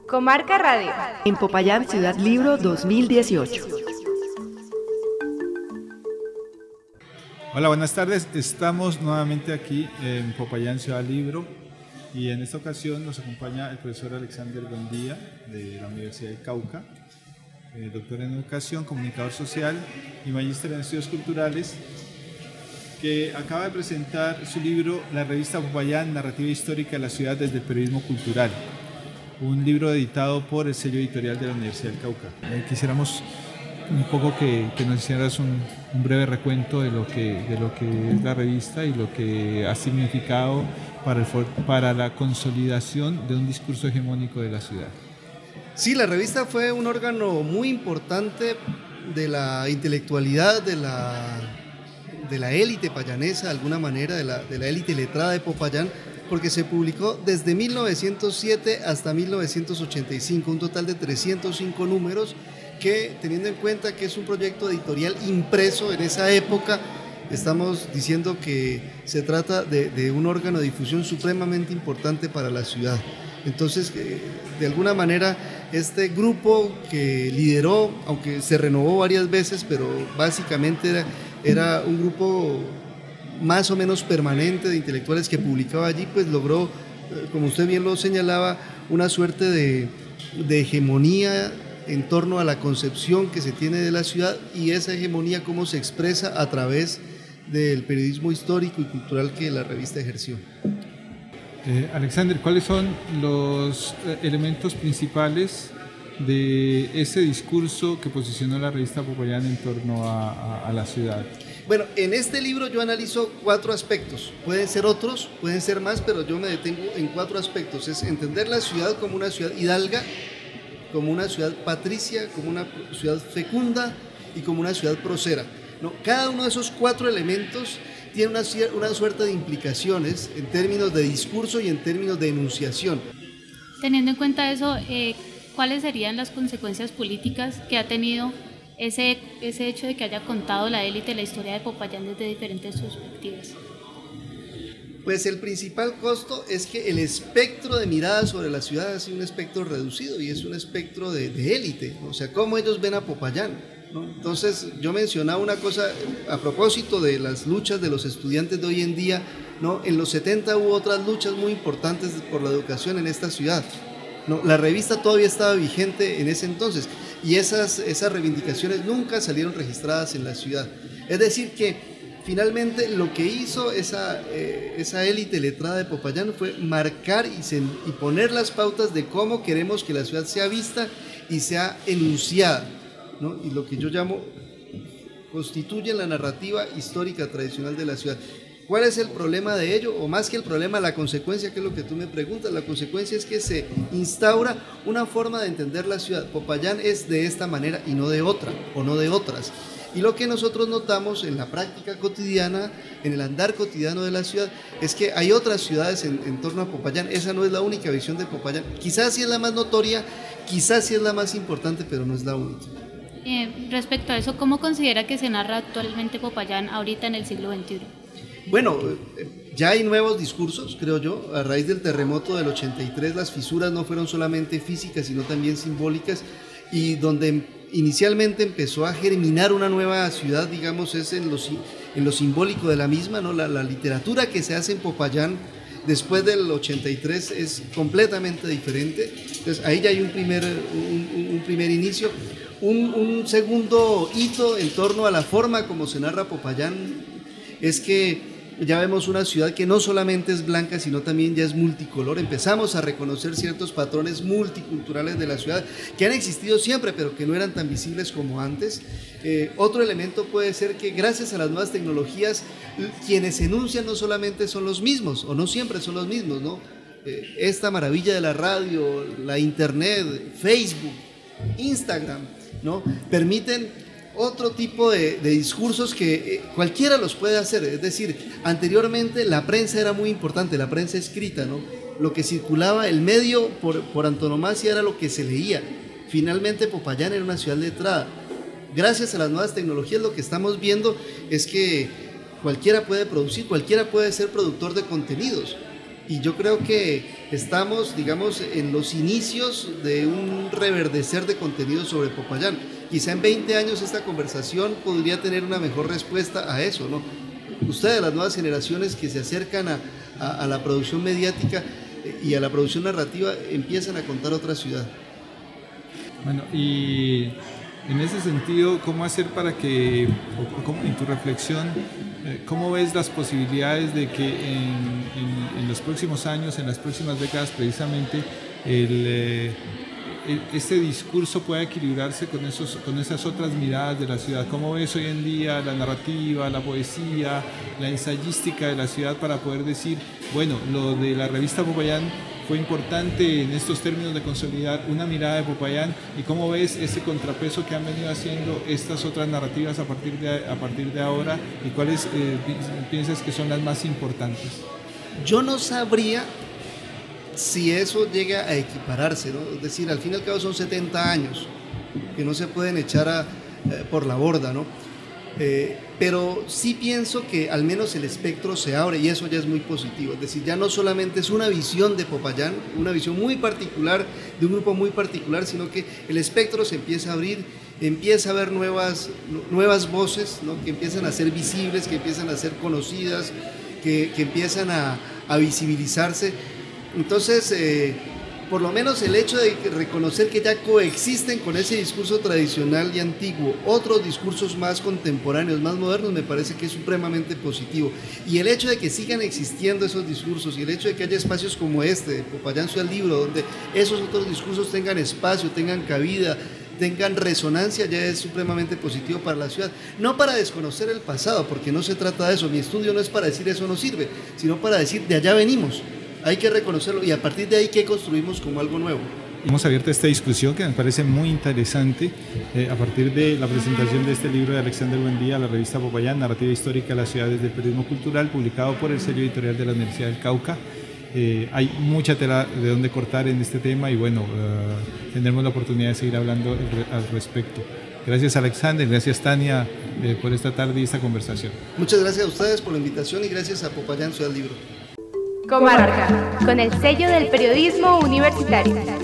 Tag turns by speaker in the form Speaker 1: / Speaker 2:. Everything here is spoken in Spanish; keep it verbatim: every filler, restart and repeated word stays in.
Speaker 1: Comarca Radio.
Speaker 2: En Popayán Ciudad Libro dos mil dieciocho.
Speaker 3: Hola, buenas tardes. Estamos nuevamente aquí en Popayán Ciudad Libro y en esta ocasión nos acompaña el profesor Alexander Buendía de la Universidad del Cauca, eh, doctor en Educación, comunicador social y magíster en Estudios Culturales, que acaba de presentar su libro La revista Popayán, narrativa histórica de la ciudad desde el periodismo cultural, un libro editado por el sello editorial de la Universidad del Cauca. Eh, quisiéramos un poco que, que nos hicieras un, un breve recuento de lo, que, de lo que es la revista y lo que ha significado para, el, para la consolidación de un discurso hegemónico de la ciudad.
Speaker 4: Sí, la revista fue un órgano muy importante de la intelectualidad, de la, de la élite payanesa, de alguna manera, de la, de la élite letrada de Popayán, porque se publicó desde mil novecientos siete hasta mil novecientos ochenta y cinco, un total de trescientos cinco números, que teniendo en cuenta que es un proyecto editorial impreso en esa época, estamos diciendo que se trata de, de un órgano de difusión supremamente importante para la ciudad. Entonces, de alguna manera, este grupo que lideró, aunque se renovó varias veces, pero básicamente era, era un grupo más o menos permanente de intelectuales que publicaba allí, pues logró, como usted bien lo señalaba, una suerte de, de hegemonía en torno a la concepción que se tiene de la ciudad, y esa hegemonía cómo se expresa a través del periodismo histórico y cultural que la revista ejerció.
Speaker 3: Eh, Alexander, ¿cuáles son los elementos principales de ese discurso que posicionó la revista Popayán en torno a, a, a la ciudad?
Speaker 4: Bueno, en este libro yo analizo cuatro aspectos, pueden ser otros, pueden ser más, pero yo me detengo en cuatro aspectos. Es entender la ciudad como una ciudad hidalga, como una ciudad patricia, como una ciudad fecunda y como una ciudad próspera, ¿no? Cada uno de esos cuatro elementos tiene una, una suerte de implicaciones en términos de discurso y en términos de enunciación.
Speaker 5: Teniendo en cuenta eso, eh, ¿cuáles serían las consecuencias políticas que ha tenido ese, ese hecho de que haya contado la élite la historia de Popayán desde diferentes perspectivas?
Speaker 4: Pues el principal costo es que el espectro de mirada sobre la ciudad es un espectro reducido y es un espectro de, de élite, ¿no? O sea, cómo ellos ven a Popayán, ¿no? Entonces yo mencionaba una cosa a propósito de las luchas de los estudiantes de hoy en día, ¿no? En los setenta hubo otras luchas muy importantes por la educación en esta ciudad, ¿no? La revista todavía estaba vigente en ese entonces y esas, esas reivindicaciones nunca salieron registradas en la ciudad. Es decir que finalmente lo que hizo esa, eh, esa élite letrada de Popayán fue marcar y, se, y poner las pautas de cómo queremos que la ciudad sea vista y sea enunciada, ¿no? Y lo que yo llamo constituye la narrativa histórica tradicional de la ciudad. ¿Cuál es el problema de ello? O más que el problema, la consecuencia, que es lo que tú me preguntas. La consecuencia es que se instaura una forma de entender la ciudad. Popayán es de esta manera y no de otra, o no de otras. Y lo que nosotros notamos en la práctica cotidiana, en el andar cotidiano de la ciudad, es que hay otras ciudades en, en torno a Popayán. Esa no es la única visión de Popayán. Quizás sí es la más notoria, quizás sí es la más importante, pero no es la única.
Speaker 5: Eh, respecto a eso, ¿cómo considera que se narra actualmente Popayán ahorita en el siglo veintiuno?
Speaker 4: Bueno, ya hay nuevos discursos, creo yo. A raíz del terremoto del ochenta y tres, las fisuras no fueron solamente físicas, sino también simbólicas, y donde inicialmente empezó a germinar una nueva ciudad, digamos, es en lo, en lo simbólico de la misma, ¿no? La, la literatura que se hace en Popayán después del ochenta y tres es completamente diferente. Entonces ahí ya hay un primer, un, un primer inicio. Un, un segundo hito en torno a la forma como se narra Popayán es que ya vemos una ciudad que no solamente es blanca, sino también ya es multicolor. Empezamos a reconocer ciertos patrones multiculturales de la ciudad que han existido siempre, pero que no eran tan visibles como antes. Eh, otro elemento puede ser que gracias a las nuevas tecnologías, quienes enuncian no solamente son los mismos, o no siempre son los mismos, ¿no? Eh, esta maravilla de la radio, la internet, Facebook, Instagram, ¿no? Permiten otro tipo de, de discursos que eh, cualquiera los puede hacer. Es decir, anteriormente la prensa era muy importante, la prensa escrita, ¿no? Lo que circulaba, el medio por, por antonomasia era lo que se leía. Finalmente Popayán era una ciudad letrada. Gracias a las nuevas tecnologías lo que estamos viendo es que cualquiera puede producir, cualquiera puede ser productor de contenidos. y yo creo que estamos, digamos, en los inicios de un reverdecer de contenido sobre Popayán. Quizá en veinte años esta conversación podría tener una mejor respuesta a eso, ¿no? Ustedes, las nuevas generaciones que se acercan a, a, a la producción mediática y a la producción narrativa, empiezan a contar otra ciudad.
Speaker 3: Bueno, y en ese sentido, ¿cómo hacer para que, o cómo, en tu reflexión, eh, cómo ves las posibilidades de que en, en, en los próximos años, en las próximas décadas precisamente, el, eh, el, este discurso pueda equilibrarse con, esos, con esas otras miradas de la ciudad? ¿Cómo ves hoy en día la narrativa, la poesía, la ensayística de la ciudad para poder decir, bueno, lo de la revista Popayán fue importante en estos términos de consolidar una mirada de Popayán, y cómo ves ese contrapeso que han venido haciendo estas otras narrativas a partir de, a partir de ahora, y cuáles eh, piensas que son las más importantes?
Speaker 4: Yo no sabría si eso llega a equipararse, ¿no? Es decir, al fin y al cabo son setenta años que no se pueden echar a, eh, por la borda, ¿no? Eh, pero sí pienso que al menos el espectro se abre, y eso ya es muy positivo. Es decir, ya no solamente es una visión de Popayán, una visión muy particular, de un grupo muy particular, sino que el espectro se empieza a abrir, empieza a haber nuevas, nuevas voces, ¿no? Que empiezan a ser visibles, que empiezan a ser conocidas, que, que empiezan a, a visibilizarse. Entonces, eh, por lo menos el hecho de reconocer que ya coexisten con ese discurso tradicional y antiguo otros discursos más contemporáneos, más modernos, me parece que es supremamente positivo. Y el hecho de que sigan existiendo esos discursos, y el hecho de que haya espacios como este, de Popayán Ciudad Libro, donde esos otros discursos tengan espacio, tengan cabida, tengan resonancia, ya es supremamente positivo para la ciudad. No para desconocer el pasado, porque no se trata de eso. Mi estudio no es para decir eso no sirve, sino para decir de allá venimos. Hay que reconocerlo, y a partir de ahí, ¿qué construimos como algo nuevo?
Speaker 3: Hemos abierto esta discusión que me parece muy interesante eh, a partir de la presentación de este libro de Alexander Buendía, la revista Popayán, Narrativa Histórica de las Ciudades del Periodismo Cultural, publicado por el sello editorial de la Universidad del Cauca. Eh, hay mucha tela de donde cortar en este tema, y bueno, uh, tendremos la oportunidad de seguir hablando al respecto. Gracias, Alexander, gracias, Tania, eh, por esta tarde y esta conversación.
Speaker 4: Muchas gracias a ustedes por la invitación, y gracias a Popayán Ciudad Libro.
Speaker 1: Comarca, con el sello del periodismo universitario.